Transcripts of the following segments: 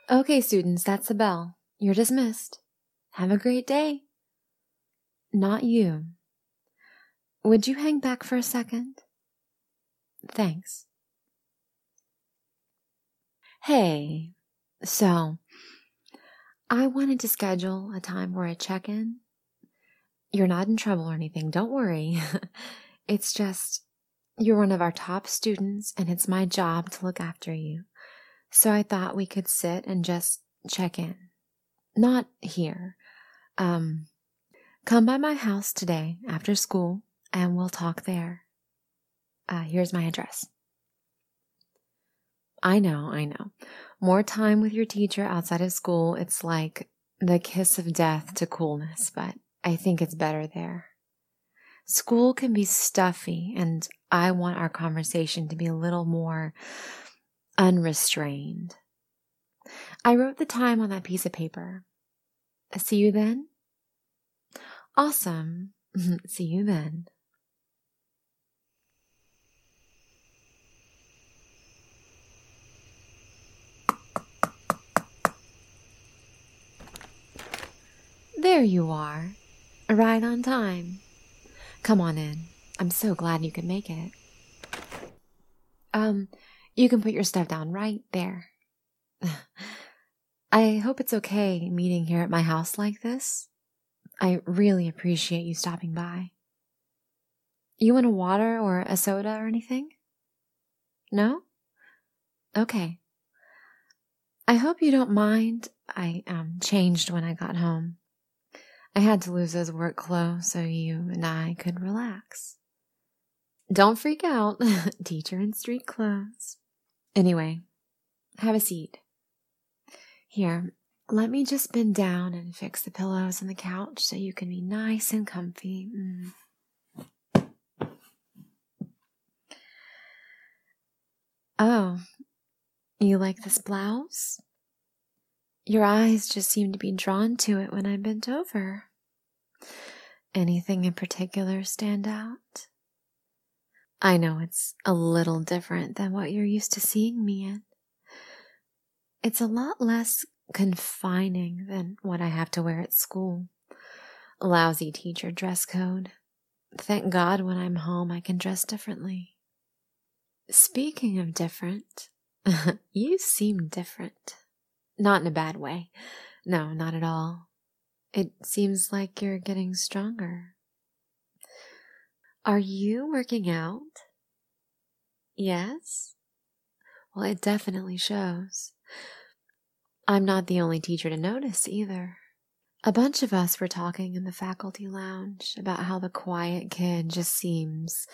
Okay, students, that's the bell. You're dismissed. Have a great day. Not you. Would you hang back for a second? Thanks. Hey, so I wanted to schedule a time for a check-in. You're not in trouble or anything, don't worry. It's just, you're one of our top students and it's my job to look after you. So I thought we could sit and just check in. Not here. Come by my house today after school and we'll talk there. Here's my address. I know. More time with your teacher outside of school, it's like the kiss of death to coolness, but I think it's better there. School can be stuffy, and I want our conversation to be a little more unrestrained. I wrote the time on that piece of paper. See you then? Awesome. See you then. There you are. Right on time. Come on in. I'm so glad you could make it. You can put your stuff down right there. I hope it's okay meeting here at my house like this. I really appreciate you stopping by. You want a water or a soda or anything? No? Okay. I hope you don't mind. I changed when I got home. I had to lose those work clothes so you and I could relax. Don't freak out. Teacher in street clothes. Anyway, have a seat. Here, let me just bend down and fix the pillows on the couch so you can be nice and comfy. Oh, you like this blouse? Your eyes just seem to be drawn to it when I bent over. Anything in particular stand out? I know it's a little different than what you're used to seeing me in. It's a lot less confining than what I have to wear at school. Lousy teacher dress code. Thank God when I'm home I can dress differently. Speaking of different, you seem different. Not in a bad way. No, not at all. It seems like you're getting stronger. Are you working out? Yes? Well, it definitely shows. I'm not the only teacher to notice either. A bunch of us were talking in the faculty lounge about how the quiet kid just seems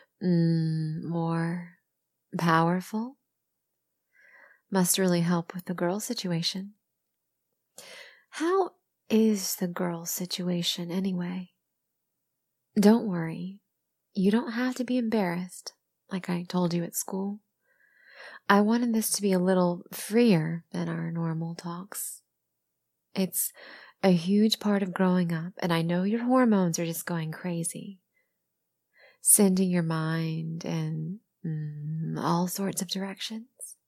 more powerful. Must really help with the girl situation. How is the girl situation anyway? Don't worry. You don't have to be embarrassed, like I told you at school. I wanted this to be a little freer than our normal talks. It's a huge part of growing up, and I know your hormones are just going crazy, sending your mind in all sorts of directions.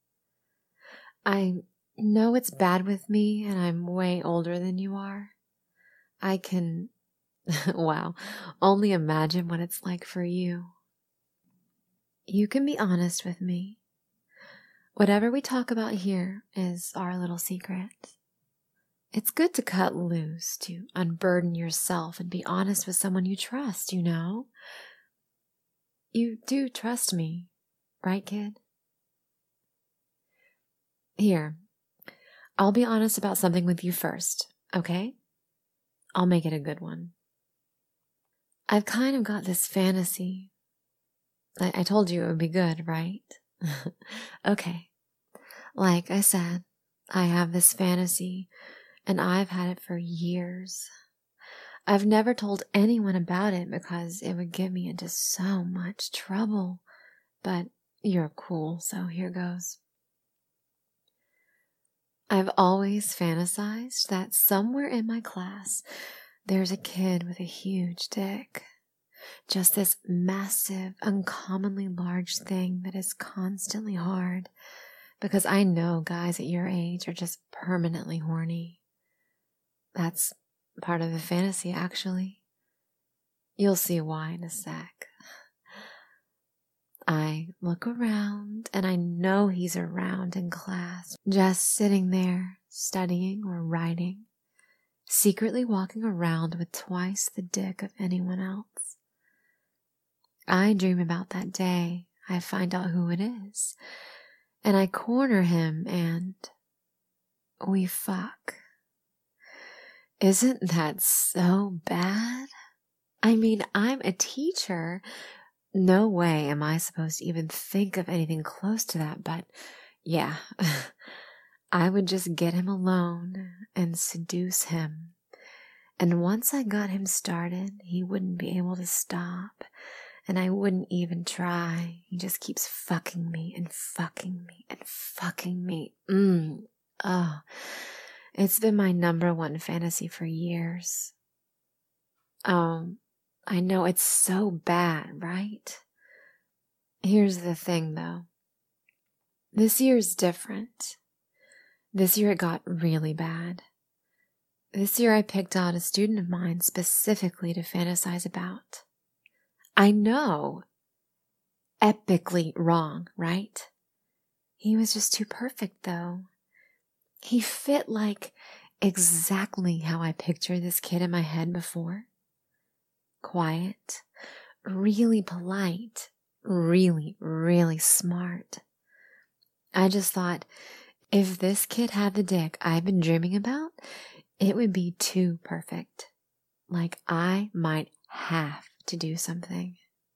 I know it's bad with me, and I'm way older than you are. I can, wow, only imagine what it's like for you. You can be honest with me. Whatever we talk about here is our little secret. It's good to cut loose, to unburden yourself and be honest with someone you trust, you know? You do trust me, right, kid? Here, I'll be honest about something with you first, okay? I'll make it a good one. I've kind of got this fantasy. I told you it would be good, right? Okay. Like I said, I have this fantasy, and I've had it for years. I've never told anyone about it because it would get me into so much trouble. But you're cool, so here goes. I've always fantasized that somewhere in my class there's a kid with a huge dick. Just this massive, uncommonly large thing that is constantly hard Because I know guys at your age are just permanently horny. That's part of the fantasy, actually. You'll see why in a sec. I look around and I know he's around in class, just sitting there studying or writing, secretly walking around with twice the dick of anyone else. I dream about that day. I find out who it is, and I corner him and we fuck. Isn't that so bad? I mean, I'm a teacher. No way am I supposed to even think of anything close to that, but yeah, I would just get him alone and seduce him. And once I got him started, he wouldn't be able to stop, and I wouldn't even try. He just keeps fucking me and fucking me and fucking me. Oh, it's been my number one fantasy for years. I know it's so bad, right? Here's the thing, though. This year's different. This year it got really bad. This year I picked out a student of mine specifically to fantasize about. I know. Epically wrong, right? He was just too perfect, though. He fit like exactly how I pictured this kid in my head before. Quiet, really polite, really, really smart. I just thought, if this kid had the dick I've been dreaming about, it would be too perfect. Like I might have to do something.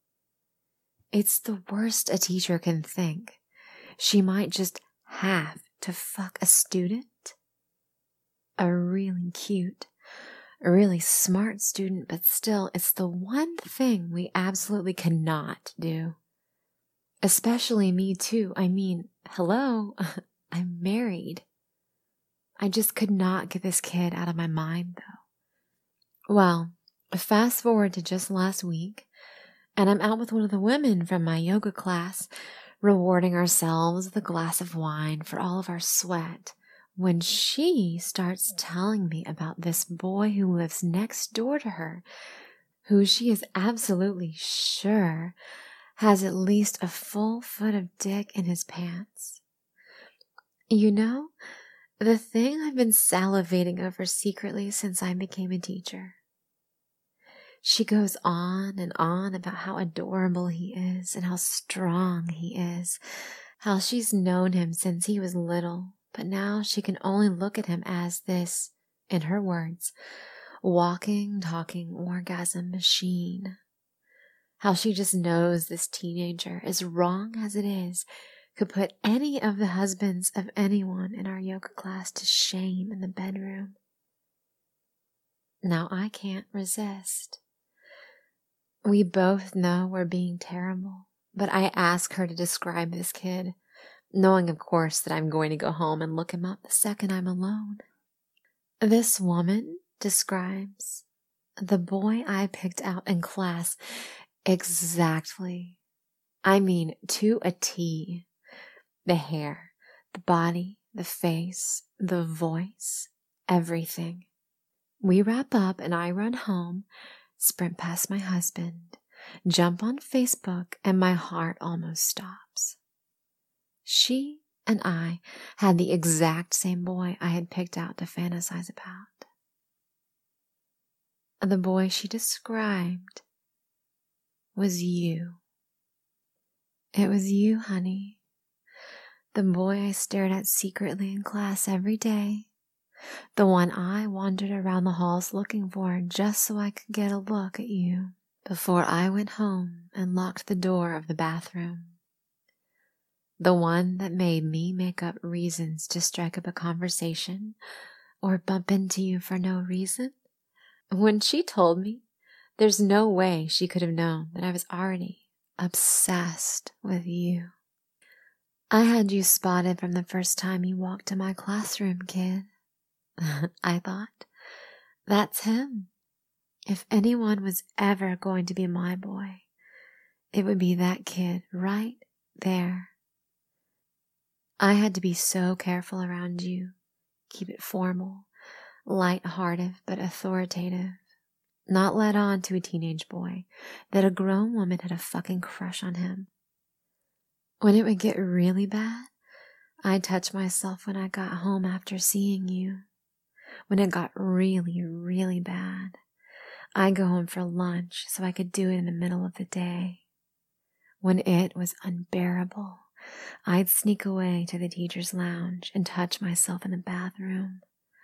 It's the worst a teacher can think. She might just have to fuck a student. A really cute, a really smart student, but still, it's the one thing we absolutely cannot do. Especially me too. I mean, hello, I'm married. I just could not get this kid out of my mind though. Well, fast forward to just last week, and I'm out with one of the women from my yoga class, rewarding ourselves with a glass of wine for all of our sweat, when she starts telling me about this boy who lives next door to her, who she is absolutely sure has at least a full foot of dick in his pants. You know, the thing I've been salivating over secretly since I became a teacher. She goes on and on about how adorable he is and how strong he is, how she's known him since he was little, but now she can only look at him as this, in her words, walking, talking orgasm machine. How she just knows this teenager, as wrong as it is, could put any of the husbands of anyone in our yoga class to shame in the bedroom. Now I can't resist. We both know we're being terrible, but I ask her to describe this kid, knowing of course that I'm going to go home and look him up the second I'm alone. This woman describes the boy I picked out in class exactly. I mean, to a T. The hair, the body, the face, the voice, everything. We wrap up and I run home, sprint past my husband, jump on Facebook, and my heart almost stops. She and I had the exact same boy I had picked out to fantasize about. The boy she described was you. It was you, honey. The boy I stared at secretly in class every day. The one I wandered around the halls looking for just so I could get a look at you before I went home and locked the door of the bathroom. The one that made me make up reasons to strike up a conversation or bump into you for no reason. When she told me, there's no way she could have known that I was already obsessed with you. I had you spotted from the first time you walked to my classroom, kid. I thought, that's him. If anyone was ever going to be my boy, it would be that kid right there. I had to be so careful around you, keep it formal, light-hearted but authoritative, not let on to a teenage boy that a grown woman had a fucking crush on him. When it would get really bad, I'd touch myself when I got home after seeing you. When it got really, really bad, I'd go home for lunch so I could do it in the middle of the day. When it was unbearable, I'd sneak away to the teacher's lounge and touch myself in the bathroom.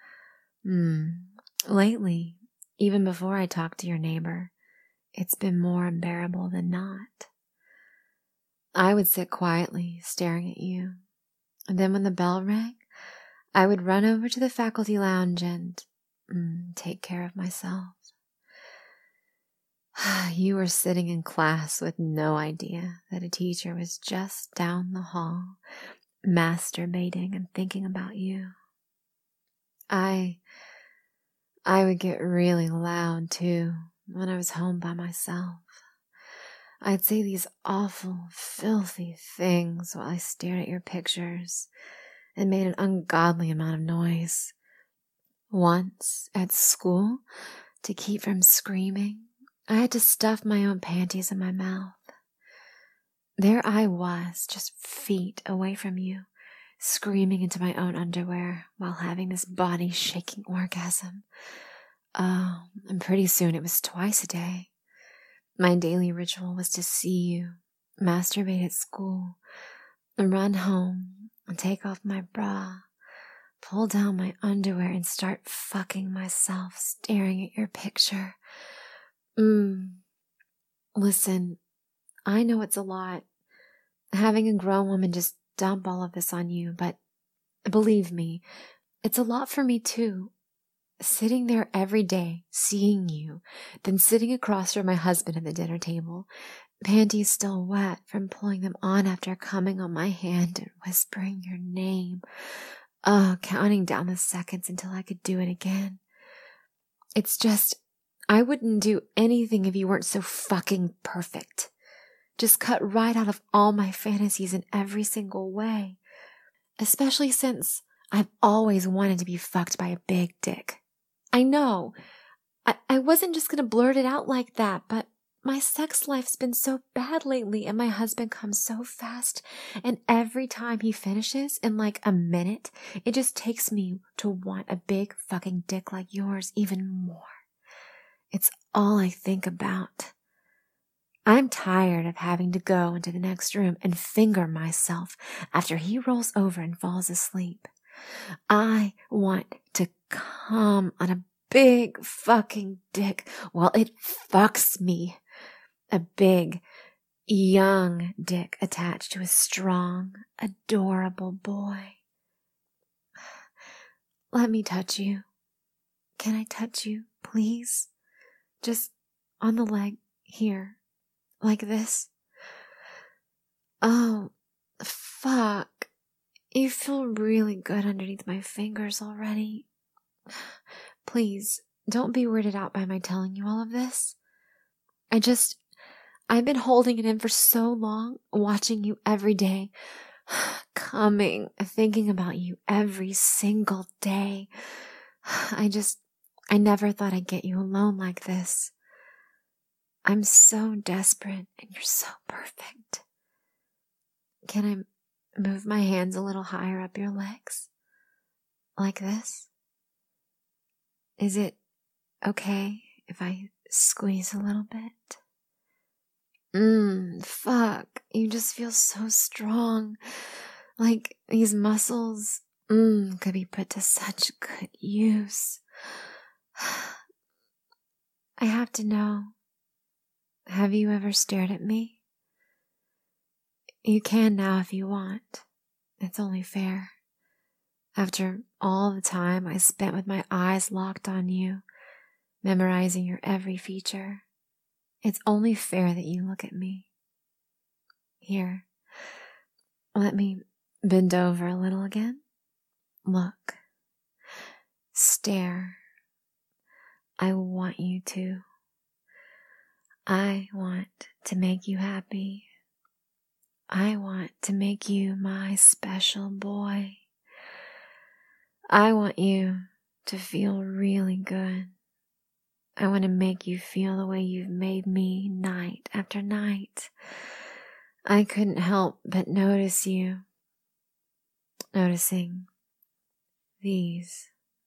Lately, even before I talked to your neighbor, it's been more unbearable than not. I would sit quietly, staring at you, and then when the bell rang, I would run over to the faculty lounge and take care of myself. You were sitting in class with no idea that a teacher was just down the hall, masturbating and thinking about you. I would get really loud too when I was home by myself. I'd say these awful, filthy things while I stared at your pictures and made an ungodly amount of noise. Once, at school, to keep from screaming, I had to stuff my own panties in my mouth. There I was, just feet away from you, screaming into my own underwear while having this body-shaking orgasm. Oh, and pretty soon it was twice a day. My daily ritual was to see you, masturbate at school, and run home and take off my bra, pull down my underwear and start fucking myself staring at your picture. Listen, I know it's a lot, having a grown woman just dump all of this on you, but believe me, it's a lot for me too. Sitting there every day, seeing you, then sitting across from my husband at the dinner table, panties still wet from pulling them on after coming on my hand and whispering your name. Counting down the seconds until I could do it again. It's just, I wouldn't do anything if you weren't so fucking perfect. Just cut right out of all my fantasies in every single way. Especially since I've always wanted to be fucked by a big dick. I know. I wasn't just gonna blurt it out like that, but my sex life's been so bad lately and my husband comes so fast, and every time he finishes in like a minute, it just takes me to want a big fucking dick like yours even more. It's all I think about. I'm tired of having to go into the next room and finger myself after he rolls over and falls asleep. I want to come on a big fucking dick while it fucks me. A big, young dick attached to a strong, adorable boy. Let me touch you. Can I touch you, please? Just on the leg here, like this. Oh, fuck. You feel really good underneath my fingers already. Please, don't be weirded out by my telling you all of this. I've been holding it in for so long, watching you every day, coming, thinking about you every single day. I never thought I'd get you alone like this. I'm so desperate and you're so perfect. Can I move my hands a little higher up your legs? Like this? Is it okay if I squeeze a little bit? Fuck. You just feel so strong. Like these muscles, could be put to such good use. I have to know. Have you ever stared at me? You can now if you want. It's only fair. After all the time I spent with my eyes locked on you, memorizing your every feature, it's only fair that you look at me. Here, let me bend over a little again. Look. Stare. I want you to. I want to make you happy. I want to make you my special boy. I want you to feel really good. I want to make you feel the way you've made me night after night. I couldn't help but notice you. Noticing these.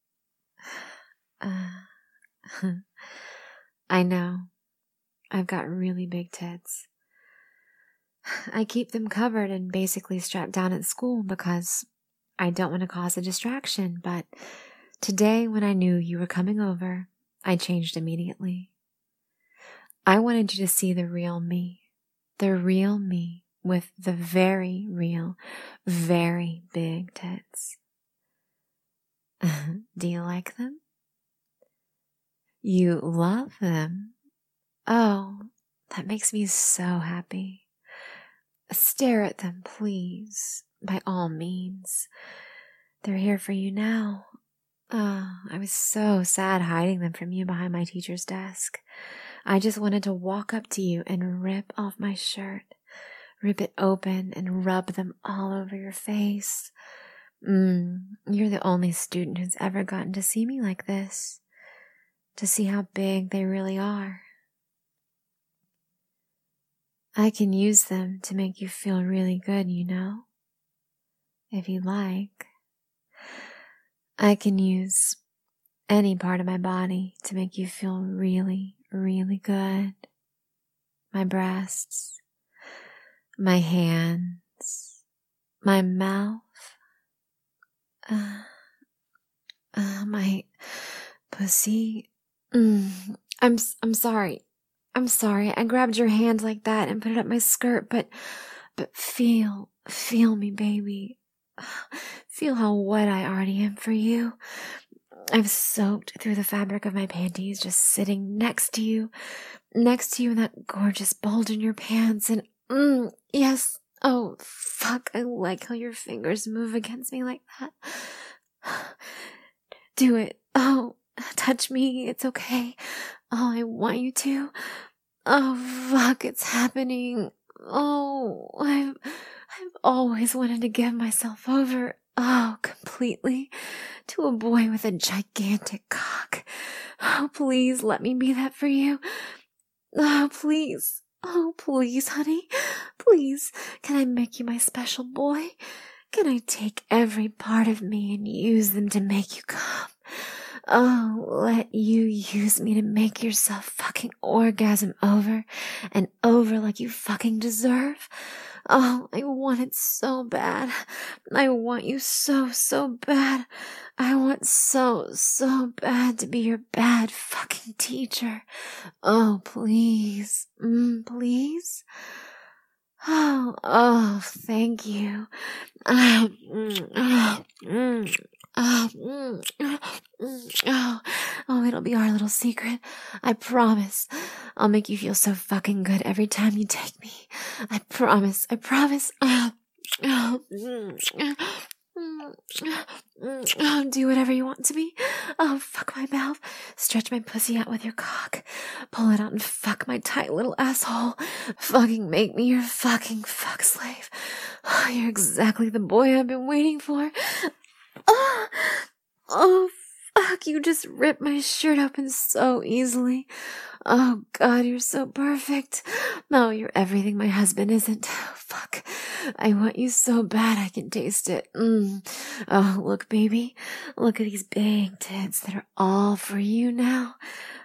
I know. I've got really big tits. I keep them covered and basically strapped down at school because I don't want to cause a distraction, but today when I knew you were coming over, I changed immediately. I wanted you to see the real me with the very real, very big tits. Do you like them? You love them? Oh, that makes me so happy. Stare at them, please, by all means. They're here for you now. Oh, I was so sad hiding them from you behind my teacher's desk. I just wanted to walk up to you and rip off my shirt, rip it open and rub them all over your face. You're the only student who's ever gotten to see me like this, to see how big they really are. I can use them to make you feel really good, you know, if you like. I can use any part of my body to make you feel really, really good. My breasts, my hands, my mouth, my pussy. I'm sorry. I'm sorry. I grabbed your hand like that and put it up my skirt, but feel me, baby. Feel how wet I already am for you. I've soaked through the fabric of my panties just sitting next to you in that gorgeous bulge in your pants, and yes. Oh, fuck, I like how your fingers move against me like that. Do it. Oh, touch me. It's okay. Oh, I want you to. Oh, fuck, it's happening. Oh, I've always wanted to give myself over. Oh, completely. To a boy with a gigantic cock. Oh, please let me be that for you. Oh, please. Oh, please, honey. Please, can I make you my special boy? Can I take every part of me and use them to make you come? Oh, let you use me to make yourself fucking orgasm over and over like you fucking deserve. Oh, I want it so bad. I want you so, so bad. I want so, so bad to be your bad fucking teacher. Oh, please. Please? Oh, thank you. It'll be our little secret. I promise. I'll make you feel so fucking good every time you take me. I promise. Do whatever you want to me. Oh, fuck my mouth. Stretch my pussy out with your cock. Pull it out and fuck my tight little asshole. Fucking make me your fucking fuck slave. Oh, you're exactly the boy I've been waiting for. Oh, fuck, you just ripped my shirt open so easily. Oh, God, you're so perfect. No, you're everything my husband isn't. Fuck, I want you so bad I can taste it. Oh, look, baby, look at these big tits that are all for you now.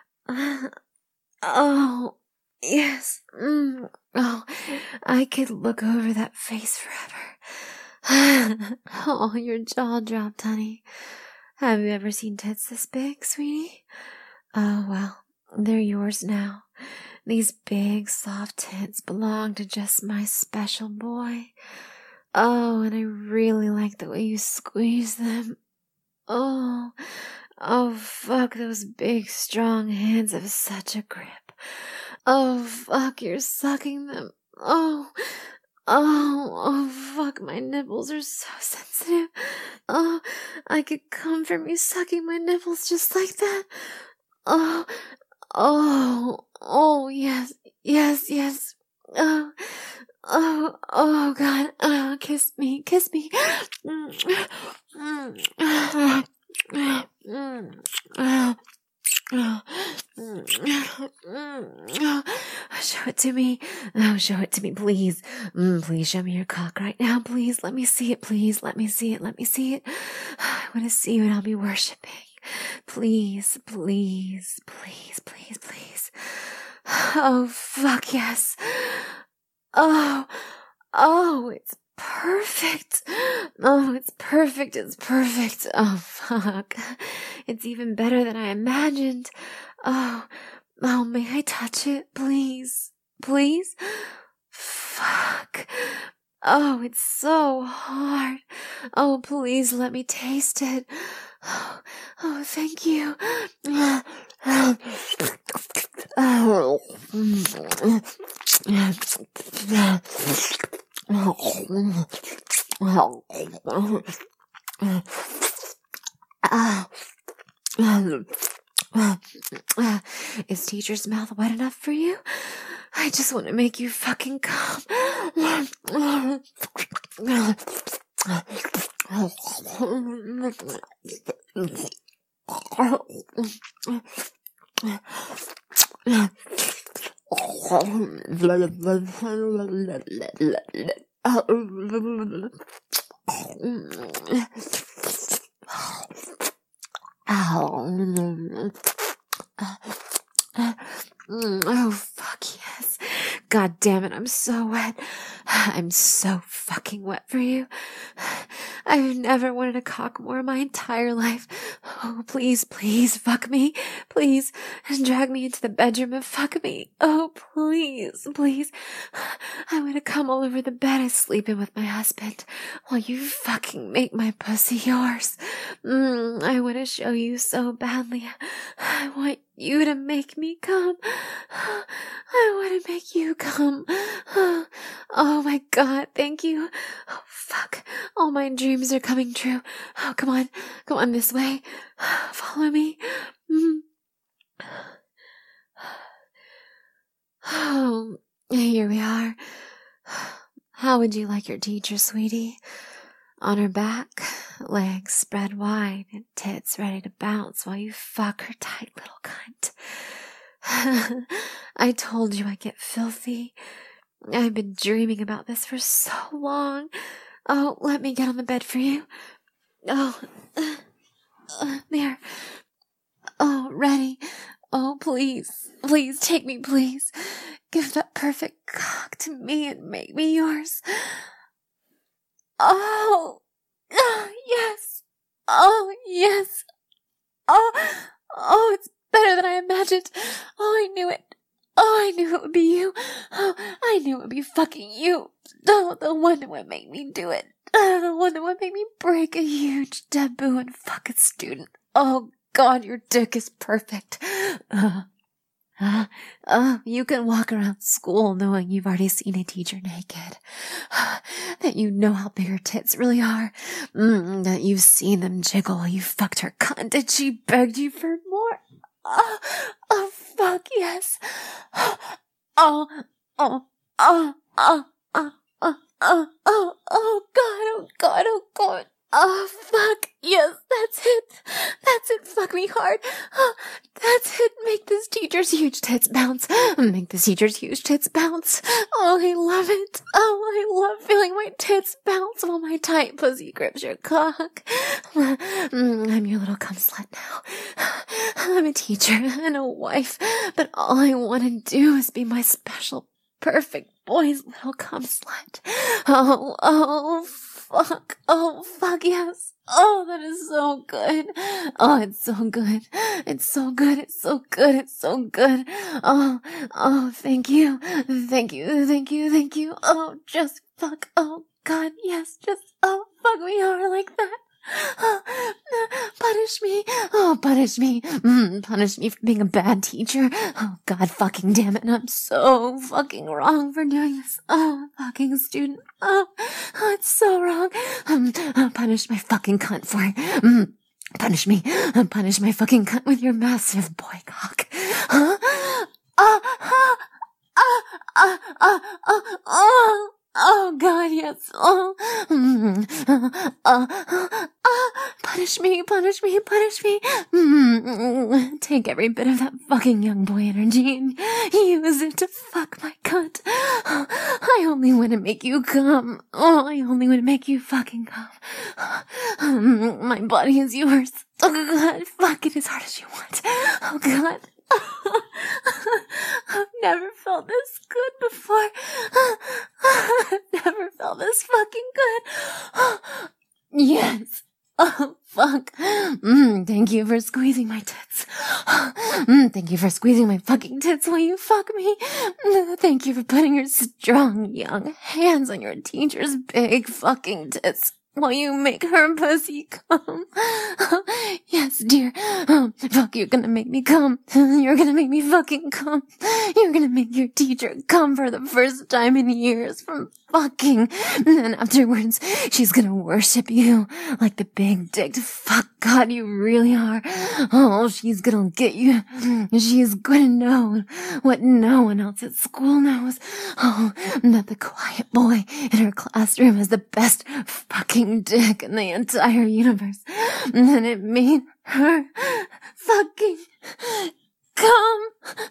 Oh, yes. Oh, I could look over that face forever. Oh, your jaw dropped, honey. Have you ever seen tits this big, sweetie? Oh, well, they're yours now. These big, soft tits belong to just my special boy. Oh, and I really like the way you squeeze them. Oh, fuck, those big, strong hands have such a grip. Oh, fuck, you're sucking them. Oh, fuck, my nipples are so sensitive. Oh, I could come from you sucking my nipples just like that. Oh, yes. Oh, oh, God. Oh, kiss me, kiss me. Show it to me. Oh, show it to me, please. Please show me your cock right now, please. Let me see it, please. Let me see it. Let me see it. I want to see you and I'll be worshiping. Please, please, please, please, please. Oh, fuck yes. Oh, it's perfect. Oh, it's perfect. It's perfect. Oh, fuck. It's even better than I imagined. Oh, may I touch it, please? Please? Fuck. Oh, it's so hard. Oh, please let me taste it. Oh, thank you. Is teacher's mouth wet enough for you? I just want to make you fucking come. Oh, fuck yes. God damn it, I'm so wet. I'm so fucking wet for you. I've never wanted a cock more in my entire life. Oh, please, please, fuck me. Please, drag me into the bedroom and fuck me. Oh, please, please. I want to come all over the bed I sleep in with my husband while you fucking make my pussy yours. I want to show you so badly. I want you to make me come. I want to make you come. Oh my God, thank you. Oh fuck, all my dreams are coming true. Oh, come on this way. Follow me. Oh, here we are. How would you like your teacher, sweetie? On her back, legs spread wide, and tits ready to bounce while you fuck her tight little cunt. I told you I'd get filthy. I've been dreaming about this for so long. Oh, let me get on the bed for you. Oh, there. Oh, ready. Oh, please, please take me, please. Give that perfect cock to me and make me yours. Oh, yes. Oh, yes. Oh, it's better than I imagined. Oh, I knew it. Oh, I knew it would be you. Oh, I knew it would be fucking you. Oh, the one that would make me do it. The one that would make me break a huge taboo and fuck a student. Oh, God, your dick is perfect. You can walk around school knowing you've already seen a teacher naked. That you know how big her tits really are. That you've seen them jiggle while you fucked her cunt and she begged you for more. Oh, fuck, yes. Oh, God, oh, God. Oh, fuck, yes, that's it, fuck me hard. Oh, that's it, make this teacher's huge tits bounce. Make this teacher's huge tits bounce. Oh, I love it. Oh, I love feeling my tits bounce while my tight pussy grips your cock. I'm your little cum slut now. I'm a teacher and a wife, but all I want to do is be my special, perfect boy's little cum slut. Oh, fuck. Oh, fuck, yes. Oh, that is so good. Oh, it's so good. It's so good. It's so good. It's so good. Oh, thank you. Thank you. Oh, just fuck. Oh, God, yes. Just, fuck me hard like that. Punish me. Oh, punish me. Punish me for being a bad teacher. Oh, God fucking damn it. I'm so fucking wrong for doing this. Oh, fucking student. Oh, it's so wrong. Punish my fucking cunt for it. Punish me. Punish my fucking cunt with your massive boy cock. Oh God, yes. Punish me. Take every bit of that fucking young boy energy and use it to fuck my cunt. I only want to make you come. I only want to make you fucking come. My body is yours. Oh God, fuck it as hard as you want. Oh God. I've never felt this good before. I've never felt this fucking good. Yes. Oh, fuck. Thank you for squeezing my tits. Thank you for squeezing my fucking tits while you fuck me. Thank you for putting your strong, young hands on your teacher's big fucking tits while you make her pussy come. Yes, dear. Fuck, you're gonna make me come. You're gonna make me fucking come. You're gonna make your teacher come for the first time in years from fucking. And then afterwards, she's gonna worship you like the big dick fuck God you really are. Oh, she's gonna get you. She's gonna know what no one else at school knows. Oh, that the quiet boy in her classroom has the best fucking dick in the entire universe. And it made her fucking come.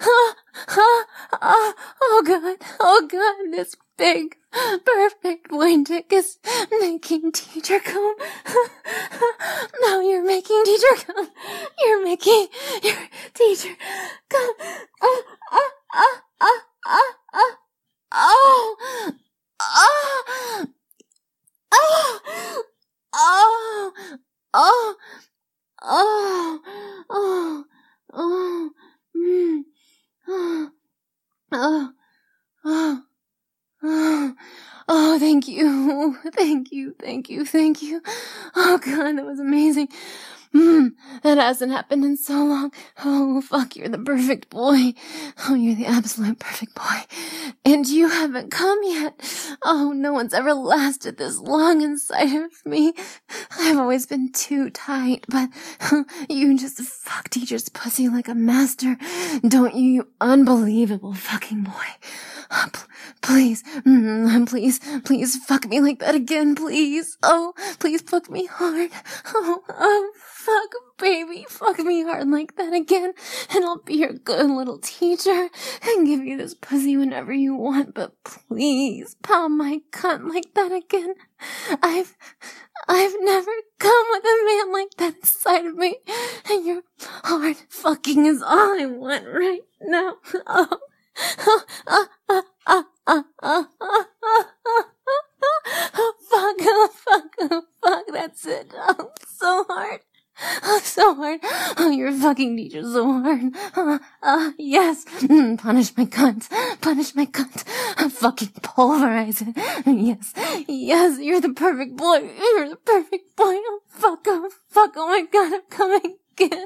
Oh God, this big, perfect boy dick is making teacher come. No, you're making teacher come. You're making your teacher come. Oh, thank you. Thank you. Oh God, that was amazing. That hasn't happened in so long. Oh, fuck, you're the perfect boy. Oh, you're the absolute perfect boy. And you haven't come yet. Oh, no one's ever lasted this long inside of me. I've always been too tight, but you just fuck teacher's pussy like a master. Don't you, you unbelievable fucking boy. Please fuck me like that again, please. Oh, please fuck me hard. Oh, fuck, baby, fuck me hard like that again, and I'll be your good little teacher and give you this pussy whenever you want, but please pound my cunt like that again. I've never come with a man like that inside of me, and your hard fucking is all I want right now. Fuck, that's it. Oh, so hard. Oh, you're fucking teacher so hard. Yes. Punish my cunt. Fucking pulverize it. Yes, you're the perfect boy. Oh, fuck, oh my God, I'm coming again.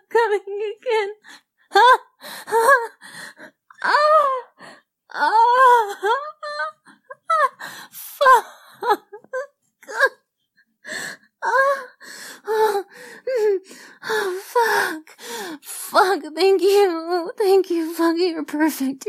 Fuck, thank you, fuck, you're perfect.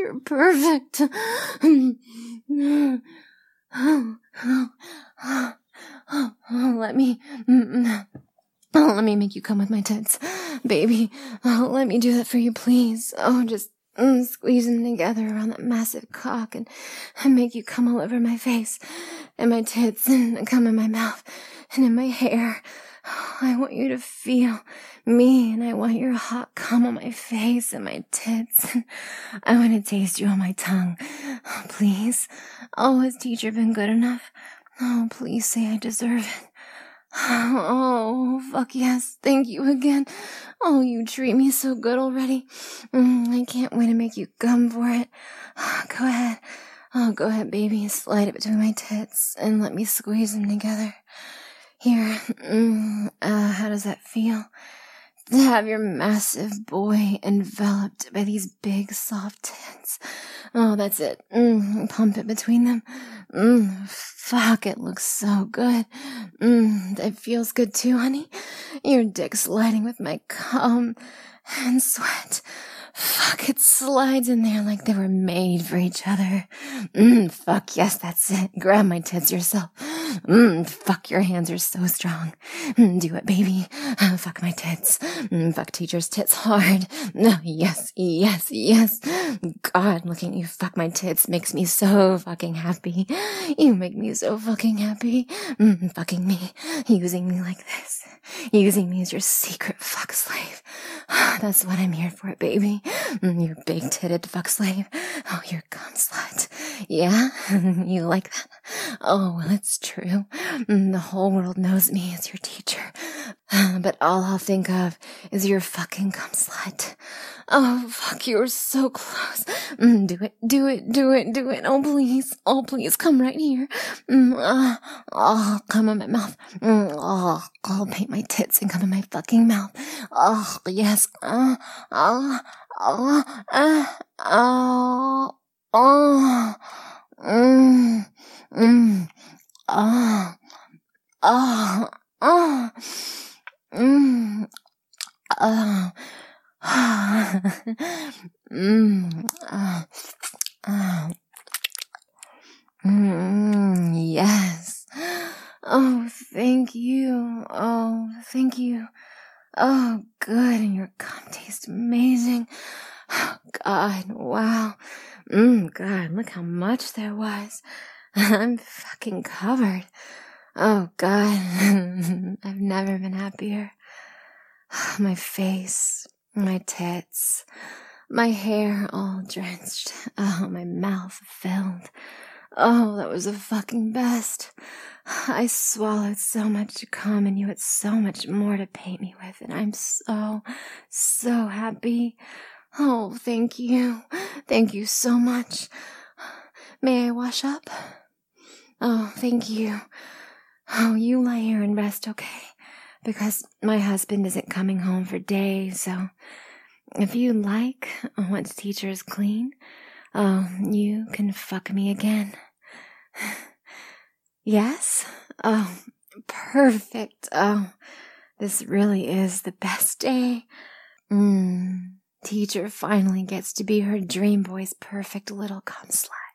Let me make you come with my tits, baby. Let me do that for you, please. Oh, just squeeze them together around that massive cock and make you come all over my face and my tits and come in my mouth and in my hair. I want you to feel me, and I want your hot cum on my face and my tits. And I want to taste you on my tongue. Oh, please. Oh, has teacher been good enough? Oh, please say I deserve it. Oh, fuck yes. Thank you again. Oh, you treat me so good already. I can't wait to make you come for it. Go ahead. Oh, go ahead, baby. Slide it between my tits and let me squeeze them together. Here. How does that feel? To have your massive boy enveloped by these big soft tits. Oh, that's it. Pump it between them. Fuck, it looks so good. It feels good too, honey. Your dick sliding with my cum and sweat. Fuck, it slides in there like they were made for each other. Fuck, yes, that's it. Grab my tits yourself. Fuck, your hands are so strong. Do it, baby. Fuck my tits. Fuck teacher's tits hard. Yes, yes, yes. God, looking at you fuck my tits makes me so fucking happy. You make me so fucking happy. Fucking me. Using me like this. Using me as your secret fuck slave. That's what I'm here for, baby. You big-titted fuck slave. Oh, you're cum slut. Yeah? You like that? Oh, well, it's true. The whole world knows me as your teacher. But all I'll think of is your fucking cum slut. Oh, fuck, you're so close. Do it, do it, do it, do it. Oh, please, come right here. Come in my mouth. I'll paint my tits and come in my fucking mouth. Oh, yes. Yes. Oh, thank you. Oh, thank you. Oh, good. And your cum tastes amazing. Oh, God, wow. God, look how much there was. I'm fucking covered. Oh, God. I've never been happier. My face, my tits, my hair all drenched. Oh, my mouth filled. Oh, that was the fucking best. I swallowed so much to cum, and you had so much more to paint me with, and I'm so happy. Oh, thank you. Thank you so much. May I wash up? Oh, thank you. Oh, you lie here and rest, okay? Because my husband isn't coming home for days, so if you like, once teacher is clean, you can fuck me again. Yes? Oh, perfect. Oh, this really is the best day. Teacher finally gets to be her dream boy's perfect little cum slut.